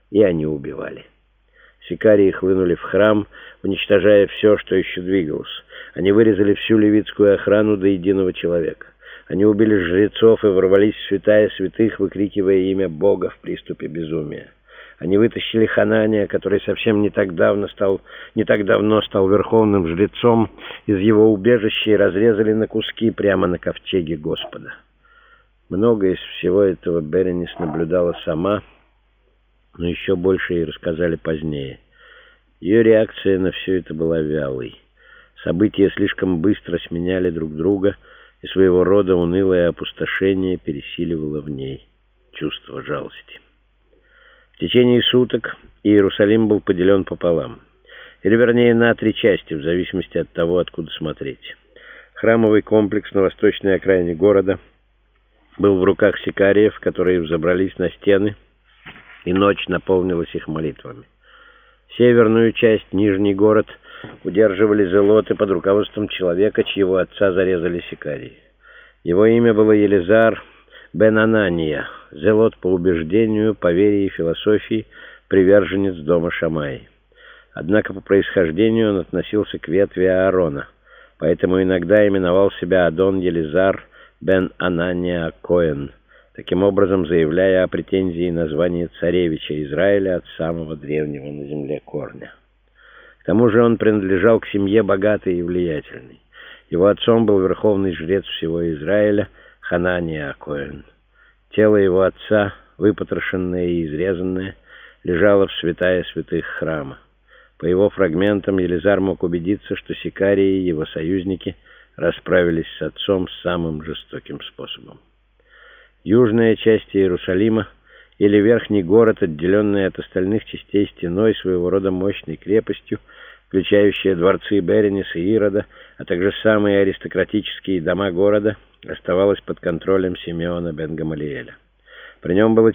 и они убивали. Сикарии хлынули в храм, уничтожая все, что еще двигалось. Они вырезали всю левитскую охрану до единого человека. Они убили жрецов и ворвались в святая святых, выкрикивая имя Бога в приступе безумия. Они вытащили Ханания, который совсем не так давно стал верховным жрецом, из его убежища и разрезали на куски прямо на ковчеге Господа. Многое из всего этого Беренис наблюдала сама, но еще больше ей рассказали позднее. Ее реакция на все это была вялой. События слишком быстро сменяли друг друга, и своего рода унылое опустошение пересиливало в ней чувство жалости. В течение суток Иерусалим был поделен пополам, или вернее на 3 части, в зависимости от того, откуда смотреть. Храмовый комплекс на восточной окраине города был в руках сикариев, которые взобрались на стены, и ночь наполнилась их молитвами. Северную часть, Нижний город, удерживали зелоты под руководством человека, чьего отца зарезали сикарии. Его имя было Елизар бен Анания, зелот по убеждению, по вере и философии, приверженец дома Шамаи. Однако по происхождению он относился к ветви Аарона, поэтому иногда именовал себя Адон Елизар бен Анания Коэн, таким образом заявляя о претензии на звание царевича Израиля от самого древнего на земле корня. К тому же он принадлежал к семье богатой и влиятельной. Его отцом был верховный жрец всего Израиля Ханания Коэн. Тело его отца, выпотрошенное и изрезанное, лежало в святая святых храма. По его фрагментам Елизар мог убедиться, что сикарии, его союзники, расправились с отцом самым жестоким способом. Южная часть Иерусалима, или верхний город, отделенный от остальных частей стеной, своего рода мощной крепостью, включающая дворцы Берениса и Ирода, а также самые аристократические дома города, оставалась под контролем Симеона бен Гамалиэля. При нем было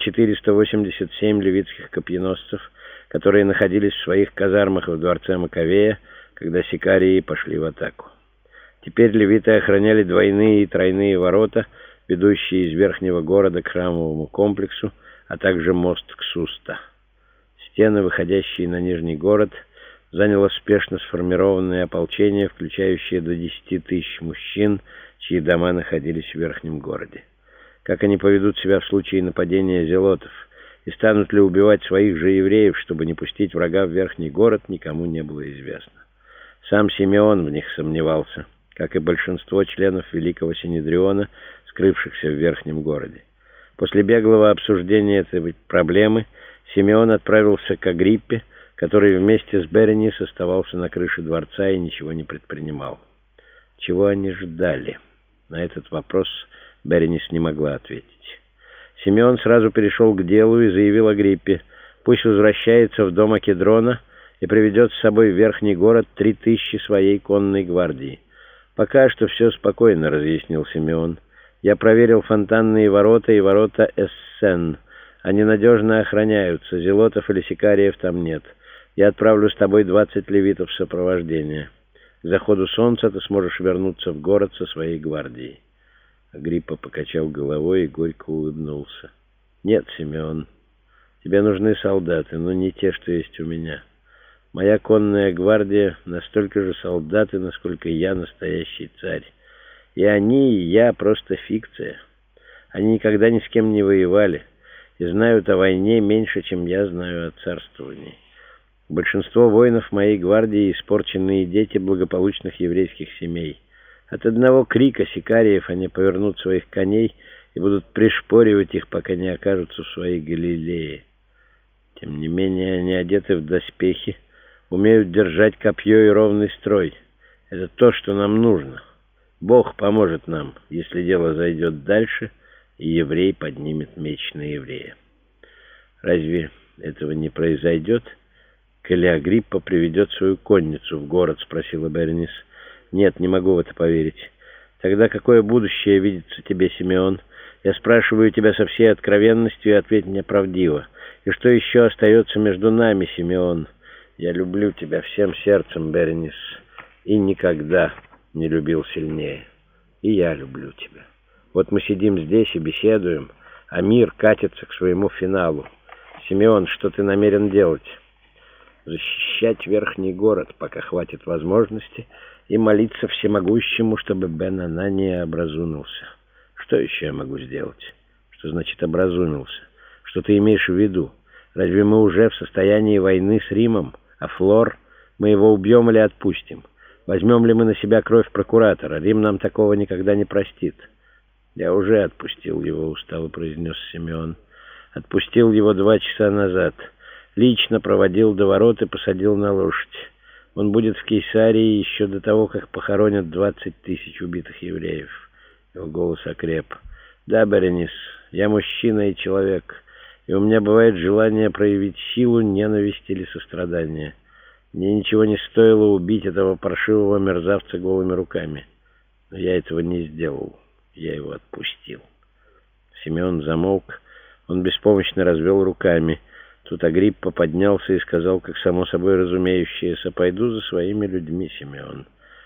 487 левитских копьеносцев, которые находились в своих казармах в дворце Маковея, когда сикарии пошли в атаку. Теперь левиты охраняли двойные и тройные ворота, ведущие из верхнего города к храмовому комплексу, а также мост к Суста. Стены, выходящие на нижний город, заняло спешно сформированное ополчение, включающее до 10 тысяч мужчин, чьи дома находились в верхнем городе. Как они поведут себя в случае нападения зелотов, и станут ли убивать своих же евреев, чтобы не пустить врага в верхний город, никому не было известно. Сам Симеон в них сомневался, как и большинство членов Великого Синедриона, скрывшихся в верхнем городе. После беглого обсуждения этой проблемы Симеон отправился к Агриппе, который вместе с Беренис оставался на крыше дворца и ничего не предпринимал. Чего они ждали? На этот вопрос Беренис не могла ответить. Симеон сразу перешел к делу и заявил Агриппе: пусть возвращается в дом Акедрона и приведет с собой в верхний город 3000 своей конной гвардии. «Пока что все спокойно», — разъяснил Симеон. «Я проверил фонтанные ворота и ворота Эссен. Они надежно охраняются, зелотов или сикариев там нет. Я отправлю с тобой 20 левитов сопровождения. К заходу солнца ты сможешь вернуться в город со своей гвардией». Агриппа покачал головой и горько улыбнулся. «Нет, Симеон, тебе нужны солдаты, но не те, что есть у меня. Моя конная гвардия настолько же солдаты, насколько я настоящий царь. И они, и я просто фикция. Они никогда ни с кем не воевали и знают о войне меньше, чем я знаю о царствовании. Большинство воинов моей гвардии — испорченные дети благополучных еврейских семей. От одного крика сикариев они повернут своих коней и будут пришпоривать их, пока не окажутся в своей Галилее. Тем не менее, они одеты в доспехи, умеют держать копье и ровный строй. Это то, что нам нужно. Бог поможет нам, если дело зайдет дальше, и еврей поднимет меч на еврея. Разве этого не произойдет, коли Агриппа приведет свою конницу в город?» — спросила Беренис. «Нет, не могу в это поверить. Тогда какое будущее видится тебе, Симеон? Я спрашиваю тебя со всей откровенностью, и ответь мне правдиво. И что еще остается между нами, Симеон? Я люблю тебя всем сердцем, Беренис, и никогда не любил сильнее. И я люблю тебя. Вот мы сидим здесь и беседуем, а мир катится к своему финалу. Симеон, что ты намерен делать? Защищать верхний город, пока хватит возможности, и молиться всемогущему, чтобы Бен-Ана не образумился. Что еще я могу сделать? Что значит образумился? Что ты имеешь в виду? Разве мы уже в состоянии войны с Римом? А Флор? Мы его убьем или отпустим? Возьмем ли мы на себя кровь прокуратора? Рим нам такого никогда не простит. Я уже отпустил его, устало произнес Симеон. Отпустил его 2 часа назад. Лично проводил до ворот и посадил на лошадь. Он будет в Кейсарии еще до того, как похоронят 20 000 убитых евреев. Его голос окреп. Да, Беренис, я мужчина и человек, и у меня бывает желание проявить силу, ненависть или сострадание. Мне ничего не стоило убить этого паршивого мерзавца голыми руками. Но я этого не сделал. Я его отпустил. Симеон замолк. Он беспомощно развел руками. Тут Агриппа поднялся и сказал, как само собой разумеющееся: «Пойду за своими людьми, Симеон».